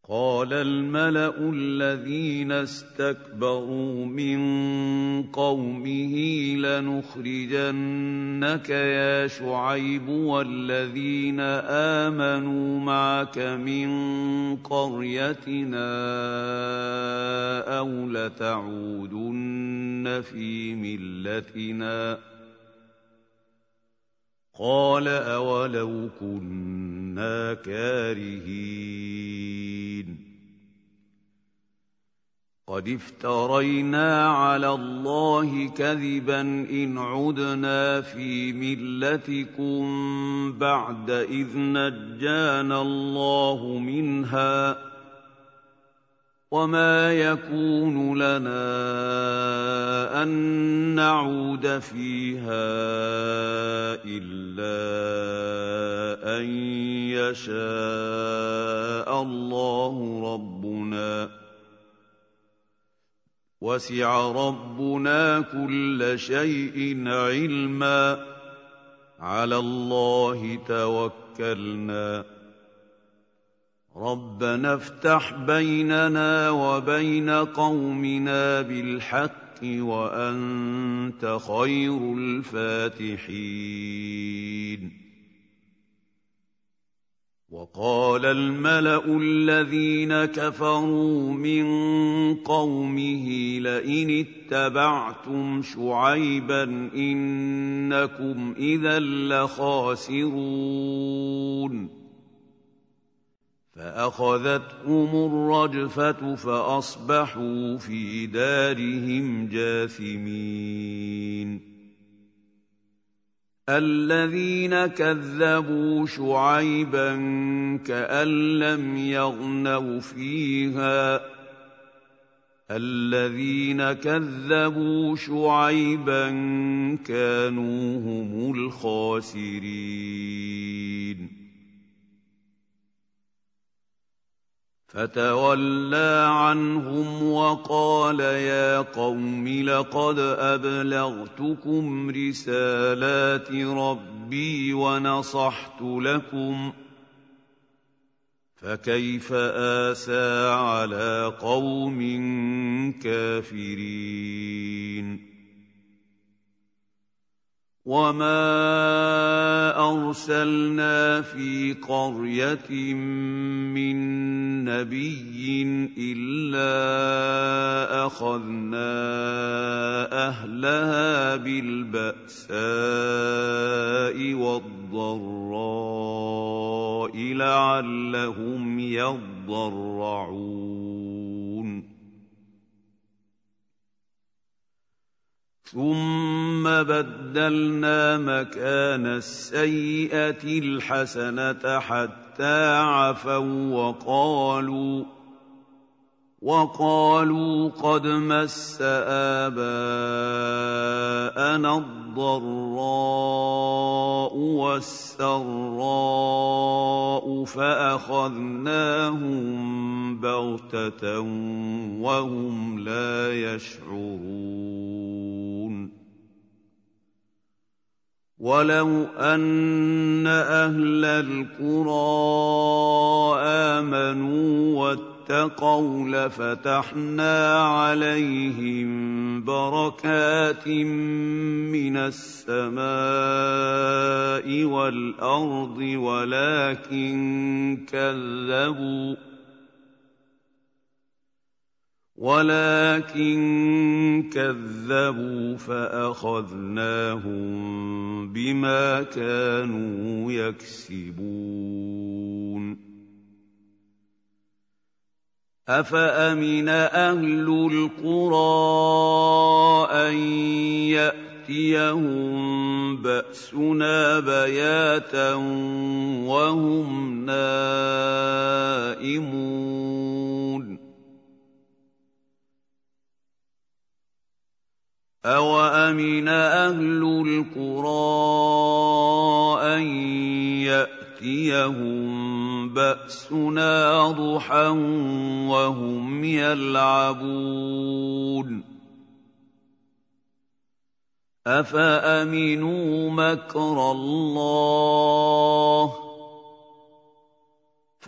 قَالَ الْمَلَأُ الَّذِينَ اسْتَكْبَرُوا مِن قَوْمِهِ لَنُخْرِجَنَّكَ يَا شُعَيْبُ وَالَّذِينَ آمَنُوا مَعَكَ مِن قَرْيَتِنَا أَوْ لَتَعُودُنَّ فِي مِلَّتِنَا قَالَ أَوَلَوْ كُنَّا كَارِهِينَ قَدِ افْتَرَيْنَا عَلَى اللَّهِ كَذِبًا إِنْ عُدْنَا فِي مِلَّتِكُم بَعْدَ إِذْ نَجَّانَا اللَّهُ مِنْهَا ۚ وَمَا يَكُونُ لَنَا أَن نَّعُودَ فِيهَا إِلَّا أَن يَشَاءَ اللَّهُ رَبُّنَا ۚ وَسِعَ رَبُّنَا كُلَّ شَيْءٍ عِلْمًا ۚ عَلَى اللَّهِ تَوَكَّلْنَا ۚ رَبَّنَا افْتَحْ بَيْنَنَا وَبَيْنَ قَوْمِنَا بِالْحَقِّ وَأَنتَ خَيْرُ الْفَاتِحِينَ وَقَالَ الْمَلَأُ الَّذِينَ كَفَرُوا مِن قَوْمِهِ لَئِنِ اتَّبَعْتُمْ شُعَيْبًا إِنَّكُمْ إِذًا لَّخَاسِرُونَ فَأَخَذَتْهُمُ الرَّجْفَةُ فَأَصْبَحُوا فِي دَارِهِمْ جَاثِمِينَ الَّذِينَ كَذَّبُوا شُعَيْبًا كَأَن لَّمْ يَغْنَوْا فِيهَا ۚ الَّذِينَ كَذَّبُوا شُعَيْبًا كَانُوا هُمُ الْخَاسِرِينَ فَتَوَلَّىٰ عَنْهُمْ وَقَالَ يَا قَوْمِ لَقَدْ أَبْلَغْتُكُمْ رِسَالَاتِ رَبِّي وَنَصَحْتُ لَكُمْ فَكَيْفَ آسَىٰ عَلَىٰ قَوْمٍ كَافِرِينَ وَمَا أَرْسَلْنَا فِي قَرْيَةٍ مِّن نَّبِيٍّ إِلَّا أَخَذْنَا أَهْلَهَا بِالْبَأْسَاءِ وَالضَّرَّاءِ لَعَلَّهُمْ يَضَّرَّعُونَ ثُمَّ بَدَّلْنَا مَكَانَ السَّيِّئَةِ الْحَسَنَةَ حَتَّىٰ عَفَوا وَقَالُوا قَدْ مَسَّ آبَاءَنَا الضَّرَّاءُ وَالسَّرَّاءُ فَأَخَذْنَاهُم بَغْتَةً وَهُمْ لَا يَشْعُرُونَ وَلَوْ أَنَّ أَهْلَ الْقُرَىٰ آمَنُوا وَاتَّقَوْا لَفَتَحْنَا عَلَيْهِم بَرَكَاتٍ مِّنَ السَّمَاءِ وَالْأَرْضِ وَلَٰكِن كَذَّبُوا فَأَخَذْنَاهُم بِمَا كَانُوا يَكْسِبُونَ أَفَأَمِنَ أَهْلُ الْقُرَىٰ أَن يَأْتِيَهُم بَأْسُنَا بَيَاتًا وَهُمْ نَائِمُونَ أَوَأَمِنَ أَهْلُ الْقُرَىٰ أَن يَأْتِيَهُم بَأْسُنَا ضُحًى وَهُمْ يَلْعَبُونَ أَفَأَمِنُوا مَكْرَ اللَّهِ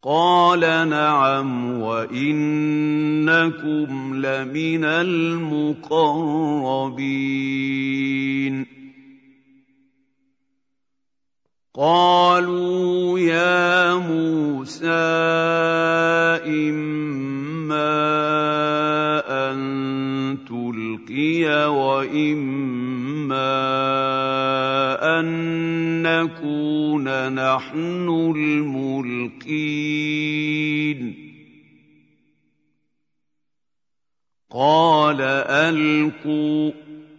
قال نعم وإنكم لمن المقربين قالوا يا موسى إما أن تلقي وإما أن نكون نحن الملقين قال ألقوا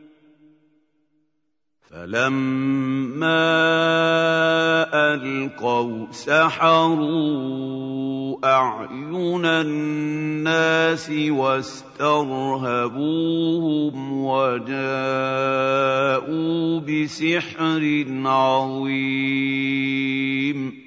فلما ألقوا سحروا أعين الناس واسترهبوهم وجاءوا بسحر عظيم